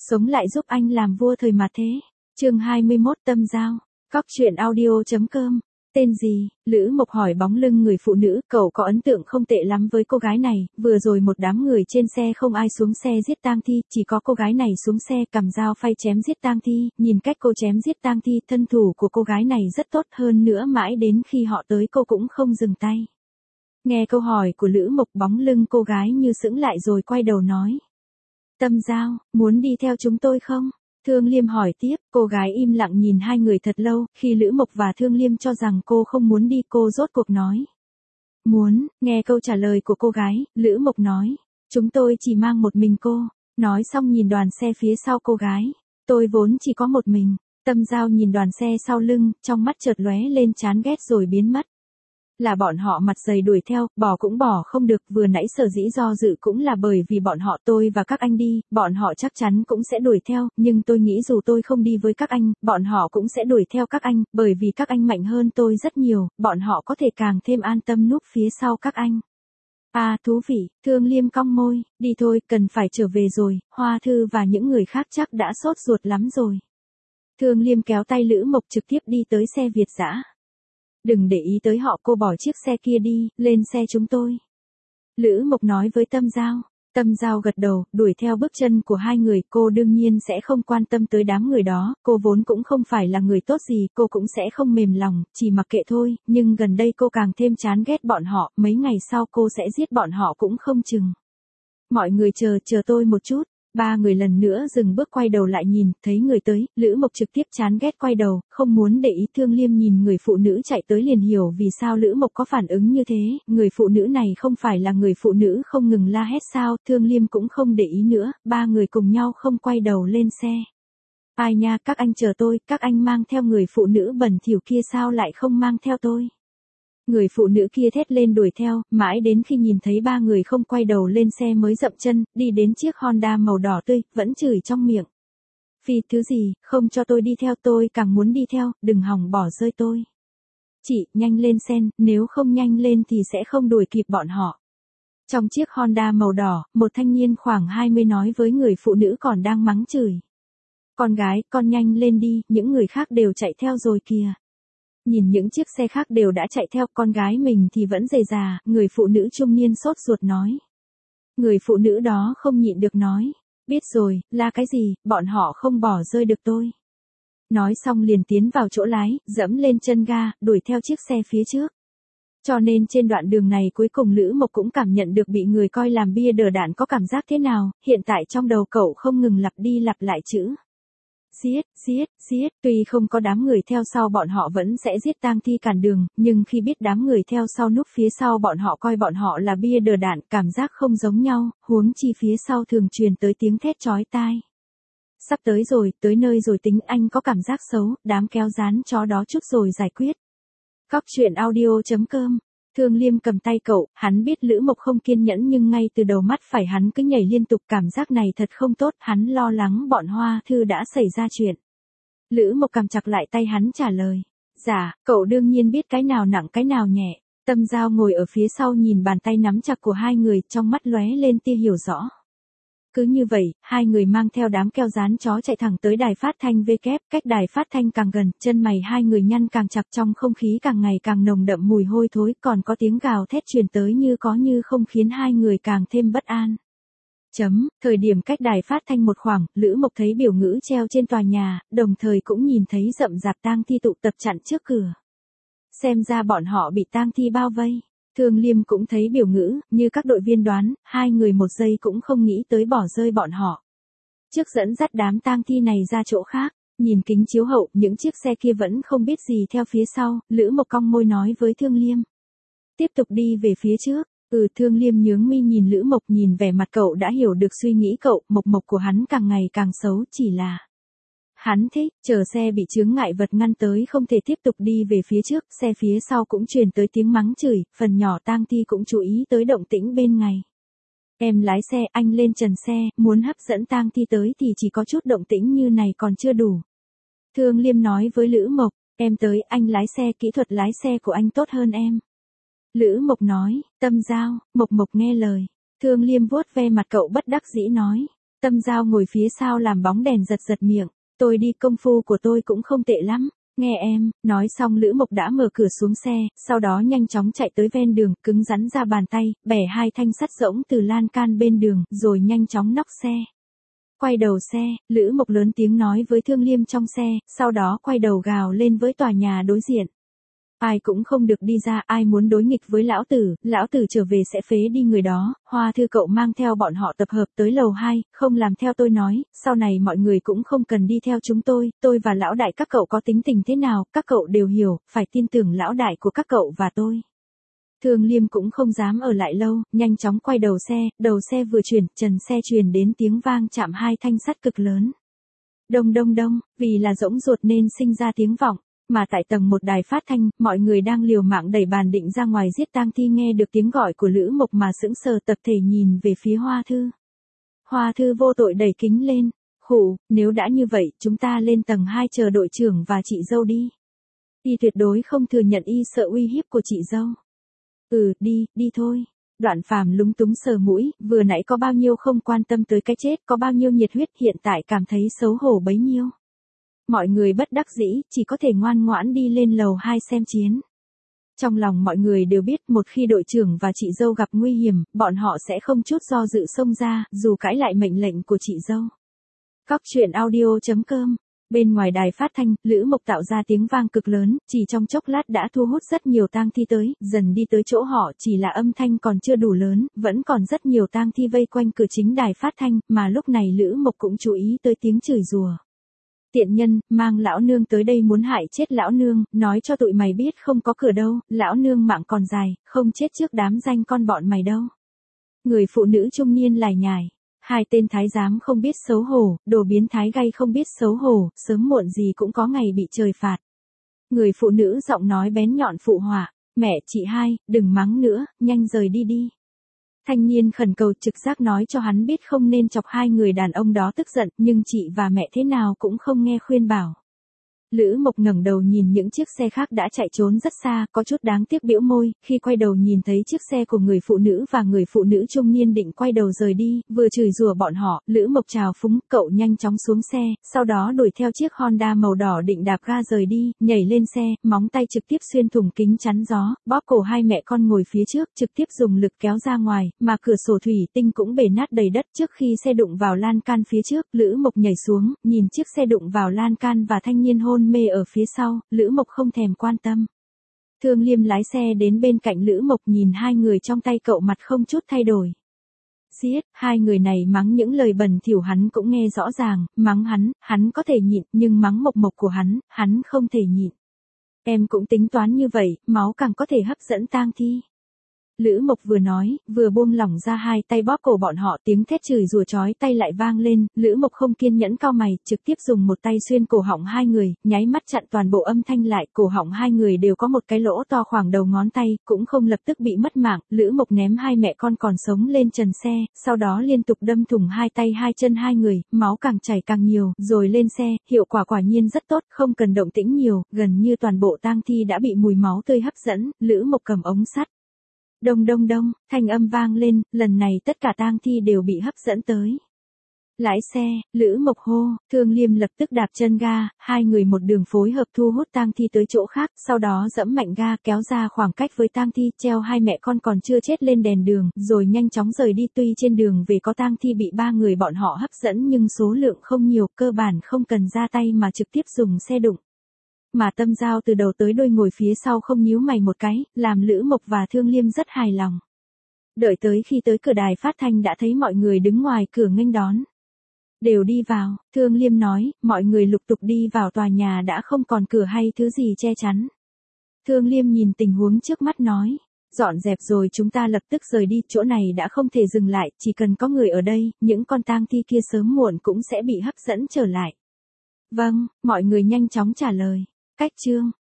Sống lại giúp anh làm vua thời mà thế. Chương 21 Tâm Giao. Cóc truyện audio.com. Tên gì? Lữ Mộc hỏi bóng lưng người phụ nữ, cậu có ấn tượng không tệ lắm với cô gái này, vừa rồi một đám người trên xe không ai xuống xe giết tang thi, chỉ có cô gái này xuống xe cầm dao phay chém giết tang thi, nhìn cách cô chém giết tang thi, thân thủ của cô gái này rất tốt, hơn nữa mãi đến khi họ tới cô cũng không dừng tay. Nghe câu hỏi của Lữ Mộc, bóng lưng cô gái như sững lại rồi quay đầu nói. Tâm Giao, muốn đi theo chúng tôi không? Thương Liêm hỏi tiếp, cô gái im lặng nhìn hai người thật lâu, khi Lữ Mộc và Thương Liêm cho rằng cô không muốn đi, cô rốt cuộc nói. Muốn. Nghe câu trả lời của cô gái, Lữ Mộc nói, chúng tôi chỉ mang một mình cô. Nói xong nhìn đoàn xe phía sau cô gái, tôi vốn chỉ có một mình. Tâm Giao nhìn đoàn xe sau lưng, trong mắt chợt lóe lên chán ghét rồi biến mất. Là bọn họ mặt dày đuổi theo, bỏ cũng bỏ không được, vừa nãy sở dĩ do dự cũng là bởi vì bọn họ, tôi và các anh đi, bọn họ chắc chắn cũng sẽ đuổi theo, nhưng tôi nghĩ dù tôi không đi với các anh, bọn họ cũng sẽ đuổi theo các anh, bởi vì các anh mạnh hơn tôi rất nhiều, bọn họ có thể càng thêm an tâm núp phía sau các anh. À, thú vị. Thương Liêm cong môi, đi thôi, cần phải trở về rồi, Hoa Thư và những người khác chắc đã sốt ruột lắm rồi. Thương Liêm kéo tay Lữ Mộc trực tiếp đi tới xe Việt dã. Đừng để ý tới họ, cô bỏ chiếc xe kia đi, lên xe chúng tôi. Lữ Mộc nói với Tâm Giao. Tâm Giao gật đầu, đuổi theo bước chân của hai người, cô đương nhiên sẽ không quan tâm tới đám người đó, cô vốn cũng không phải là người tốt gì, cô cũng sẽ không mềm lòng, chỉ mặc kệ thôi, nhưng gần đây cô càng thêm chán ghét bọn họ, mấy ngày sau cô sẽ giết bọn họ cũng không chừng. Mọi người chờ tôi một chút. Ba người lần nữa dừng bước quay đầu lại nhìn, thấy người tới, Lữ Mộc trực tiếp chán ghét quay đầu, không muốn để ý. Thương Liêm nhìn người phụ nữ chạy tới liền hiểu vì sao Lữ Mộc có phản ứng như thế, người phụ nữ này không phải là người phụ nữ không ngừng la hét sao, Thương Liêm cũng không để ý nữa, ba người cùng nhau không quay đầu lên xe. Ai nha, các anh chờ tôi, các anh mang theo người phụ nữ bẩn thỉu kia sao lại không mang theo tôi? Người phụ nữ kia thét lên đuổi theo, mãi đến khi nhìn thấy ba người không quay đầu lên xe mới dậm chân, đi đến chiếc Honda màu đỏ tươi, vẫn chửi trong miệng. Phi, thứ gì, không cho tôi đi theo, tôi càng muốn đi theo, đừng hòng bỏ rơi tôi. Chị, nhanh lên sen, nếu không nhanh lên thì sẽ không đuổi kịp bọn họ. Trong chiếc Honda màu đỏ, một thanh niên khoảng 20 nói với người phụ nữ còn đang mắng chửi. Con gái, con nhanh lên đi, những người khác đều chạy theo rồi kìa. Nhìn những chiếc xe khác đều đã chạy theo, con gái mình thì vẫn rề rà, người phụ nữ trung niên sốt ruột nói. Người phụ nữ đó không nhịn được nói, biết rồi, là cái gì, bọn họ không bỏ rơi được tôi. Nói xong liền tiến vào chỗ lái, dẫm lên chân ga, đuổi theo chiếc xe phía trước. Cho nên trên đoạn đường này cuối cùng Lữ Mộc cũng cảm nhận được bị người coi làm bia đỡ đạn có cảm giác thế nào, hiện tại trong đầu cậu không ngừng lặp đi lặp lại chữ. Giết, giết, giết, tuy không có đám người theo sau bọn họ vẫn sẽ giết tang thi cản đường, nhưng khi biết đám người theo sau núp phía sau bọn họ coi bọn họ là bia đỡ đạn, cảm giác không giống nhau, huống chi phía sau thường truyền tới tiếng thét chói tai. Sắp tới rồi, tới nơi rồi tính, anh có cảm giác xấu, đám kéo dán chó đó chút rồi giải quyết. Cóc truyện audio.com. Thương Liêm cầm tay cậu, hắn biết Lữ Mộc không kiên nhẫn nhưng ngay từ đầu mắt phải hắn cứ nhảy liên tục, cảm giác này thật không tốt, hắn lo lắng bọn Hoa Thư đã xảy ra chuyện. Lữ Mộc cầm chặt lại tay hắn trả lời. Dạ, cậu đương nhiên biết cái nào nặng cái nào nhẹ. Tâm Giao ngồi ở phía sau nhìn bàn tay nắm chặt của hai người, trong mắt lóe lên tia hiểu rõ. Cứ như vậy, hai người mang theo đám keo dán chó chạy thẳng tới đài phát thanh W, cách đài phát thanh càng gần, chân mày hai người nhăn càng chặt, trong không khí càng ngày càng nồng đậm mùi hôi thối, còn có tiếng gào thét truyền tới như có như không khiến hai người càng thêm bất an. Thời điểm cách đài phát thanh một khoảng, Lữ Mộc thấy biểu ngữ treo trên tòa nhà, đồng thời cũng nhìn thấy rậm rạp tang thi tụ tập chặn trước cửa. Xem ra bọn họ bị tang thi bao vây. Thương Liêm cũng thấy biểu ngữ, như các đội viên đoán, hai người một giây cũng không nghĩ tới bỏ rơi bọn họ. Trước dẫn dắt đám tang thi này ra chỗ khác, nhìn kính chiếu hậu, những chiếc xe kia vẫn không biết gì theo phía sau, Lữ Mộc cong môi nói với Thương Liêm. Tiếp tục đi về phía trước. Thương Liêm nhướng mi nhìn Lữ Mộc, nhìn vẻ mặt cậu đã hiểu được suy nghĩ cậu, mộc của hắn càng ngày càng xấu, chỉ là hắn thích, chờ xe bị chướng ngại vật ngăn tới không thể tiếp tục đi về phía trước, xe phía sau cũng truyền tới tiếng mắng chửi, phần nhỏ tang thi cũng chú ý tới động tĩnh bên ngay. Em lái xe, anh lên trần xe, muốn hấp dẫn tang thi tới thì chỉ có chút động tĩnh như này còn chưa đủ. Thương Liêm nói với Lữ Mộc, em tới, anh lái xe, kỹ thuật lái xe của anh tốt hơn em. Lữ Mộc nói, Tâm Giao, Mộc nghe lời. Thương Liêm vuốt ve mặt cậu bất đắc dĩ nói. Tâm Giao ngồi phía sau làm bóng đèn giật giật miệng, tôi đi, công phu của tôi cũng không tệ lắm. Nghe em, nói xong Lữ Mộc đã mở cửa xuống xe, sau đó nhanh chóng chạy tới ven đường, cứng rắn ra bàn tay, bẻ hai thanh sắt rỗng từ lan can bên đường, rồi nhanh chóng nóc xe. Quay đầu xe, Lữ Mộc lớn tiếng nói với Thương Liêm trong xe, sau đó quay đầu gào lên với tòa nhà đối diện. Ai cũng không được đi ra, ai muốn đối nghịch với lão tử trở về sẽ phế đi người đó. Hoa Thư cậu mang theo bọn họ tập hợp tới lầu 2, không làm theo tôi nói, sau này mọi người cũng không cần đi theo chúng tôi và lão đại các cậu có tính tình thế nào, các cậu đều hiểu, phải tin tưởng lão đại của các cậu và tôi. Thương Liêm cũng không dám ở lại lâu, nhanh chóng quay đầu xe vừa chuyển, trần xe truyền đến tiếng vang chạm hai thanh sắt cực lớn. Đông đông đông, vì là rỗng ruột nên sinh ra tiếng vọng. Mà tại tầng 1 đài phát thanh, mọi người đang liều mạng đẩy bàn định ra ngoài giết tang thi, nghe được tiếng gọi của Lữ Mộc mà sững sờ, tập thể nhìn về phía Hoa Thư. Hoa Thư vô tội đẩy kính lên, khụ, nếu đã như vậy, chúng ta lên tầng 2 chờ đội trưởng và chị dâu đi. Y tuyệt đối không thừa nhận y sợ uy hiếp của chị dâu. Đi thôi. Đoạn Phàm lúng túng sờ mũi, vừa nãy có bao nhiêu không quan tâm tới cái chết, có bao nhiêu nhiệt huyết, hiện tại cảm thấy xấu hổ bấy nhiêu. Mọi người bất đắc dĩ, chỉ có thể ngoan ngoãn đi lên lầu 2 xem chiến. Trong lòng mọi người đều biết một khi đội trưởng và chị dâu gặp nguy hiểm, bọn họ sẽ không chút do dự xông ra, dù cãi lại mệnh lệnh của chị dâu. Cóc truyện audio.com. Bên ngoài đài phát thanh, Lữ Mộc tạo ra tiếng vang cực lớn, chỉ trong chốc lát đã thu hút rất nhiều tang thi tới, dần đi tới chỗ họ, chỉ là âm thanh còn chưa đủ lớn, vẫn còn rất nhiều tang thi vây quanh cửa chính đài phát thanh, mà lúc này Lữ Mộc cũng chú ý tới tiếng chửi rủa. Tiện nhân, mang lão nương tới đây muốn hại chết lão nương, nói cho tụi mày biết không có cửa đâu, lão nương mạng còn dài, không chết trước đám danh con bọn mày đâu. Người phụ nữ trung niên lải nhải. Hai tên thái giám không biết xấu hổ, đồ biến thái gay không biết xấu hổ, sớm muộn gì cũng có ngày bị trời phạt. Người phụ nữ giọng nói bén nhọn phụ họa, mẹ chị hai, đừng mắng nữa, nhanh rời đi đi. Thanh niên khẩn cầu trực giác nói cho hắn biết không nên chọc hai người đàn ông đó tức giận, nhưng chị và mẹ thế nào cũng không nghe khuyên bảo. Lữ Mộc ngẩng đầu nhìn những chiếc xe khác đã chạy trốn rất xa, có chút đáng tiếc bĩu môi, khi quay đầu nhìn thấy chiếc xe của người phụ nữ và người phụ nữ trung niên định quay đầu rời đi, vừa chửi rủa bọn họ, Lữ Mộc chào phúng, cậu nhanh chóng xuống xe, sau đó đuổi theo chiếc Honda màu đỏ định đạp ga rời đi, nhảy lên xe, móng tay trực tiếp xuyên thủng kính chắn gió, bóp cổ hai mẹ con ngồi phía trước, trực tiếp dùng lực kéo ra ngoài, mà cửa sổ thủy tinh cũng bể nát đầy đất. Trước khi xe đụng vào lan can phía trước, Lữ Mộc nhảy xuống, nhìn chiếc xe đụng vào lan can và thanh niên hôn mê ở phía sau, Lữ Mộc không thèm quan tâm. Thương Liêm lái xe đến bên cạnh Lữ Mộc, nhìn hai người trong tay cậu, mặt không chút thay đổi. Giết, hai người này mắng những lời bẩn thỉu hắn cũng nghe rõ ràng, mắng hắn có thể nhịn, nhưng mắng Mộc Mộc của hắn không thể nhịn. Em cũng tính toán như vậy, máu càng có thể hấp dẫn tang thi. Lữ Mộc vừa nói, vừa buông lỏng ra hai tay bóp cổ bọn họ, tiếng thét chửi rủa chói tay lại vang lên, Lữ Mộc không kiên nhẫn cau mày, trực tiếp dùng một tay xuyên cổ họng hai người, nháy mắt chặn toàn bộ âm thanh lại, cổ họng hai người đều có một cái lỗ to khoảng đầu ngón tay, cũng không lập tức bị mất mạng. Lữ Mộc ném hai mẹ con còn sống lên trần xe, sau đó liên tục đâm thủng hai tay hai chân hai người, máu càng chảy càng nhiều, rồi lên xe, hiệu quả quả nhiên rất tốt, không cần động tĩnh nhiều, gần như toàn bộ tang thi đã bị mùi máu tươi hấp dẫn. Lữ Mộc cầm ống sắt. Đông đông đông, thanh âm vang lên, lần này tất cả tang thi đều bị hấp dẫn tới. Lái xe, Lữ Mộc hô, Thương Liêm lập tức đạp chân ga, hai người một đường phối hợp thu hút tang thi tới chỗ khác, sau đó giẫm mạnh ga kéo ra khoảng cách với tang thi, treo hai mẹ con còn chưa chết lên đèn đường, rồi nhanh chóng rời đi. Tuy trên đường về có tang thi bị ba người bọn họ hấp dẫn nhưng số lượng không nhiều, cơ bản không cần ra tay mà trực tiếp dùng xe đụng. Mà Tâm Giao từ đầu tới đuôi ngồi phía sau không nhíu mày một cái, làm Lữ Mộc và Thương Liêm rất hài lòng. Đợi tới khi tới cửa đài phát thanh đã thấy mọi người đứng ngoài cửa nghênh đón. Đều đi vào, Thương Liêm nói, mọi người lục tục đi vào, tòa nhà đã không còn cửa hay thứ gì che chắn. Thương Liêm nhìn tình huống trước mắt nói, dọn dẹp rồi chúng ta lập tức rời đi, chỗ này đã không thể dừng lại, chỉ cần có người ở đây, những con tang thi kia sớm muộn cũng sẽ bị hấp dẫn trở lại. Vâng, mọi người nhanh chóng trả lời. Cách chương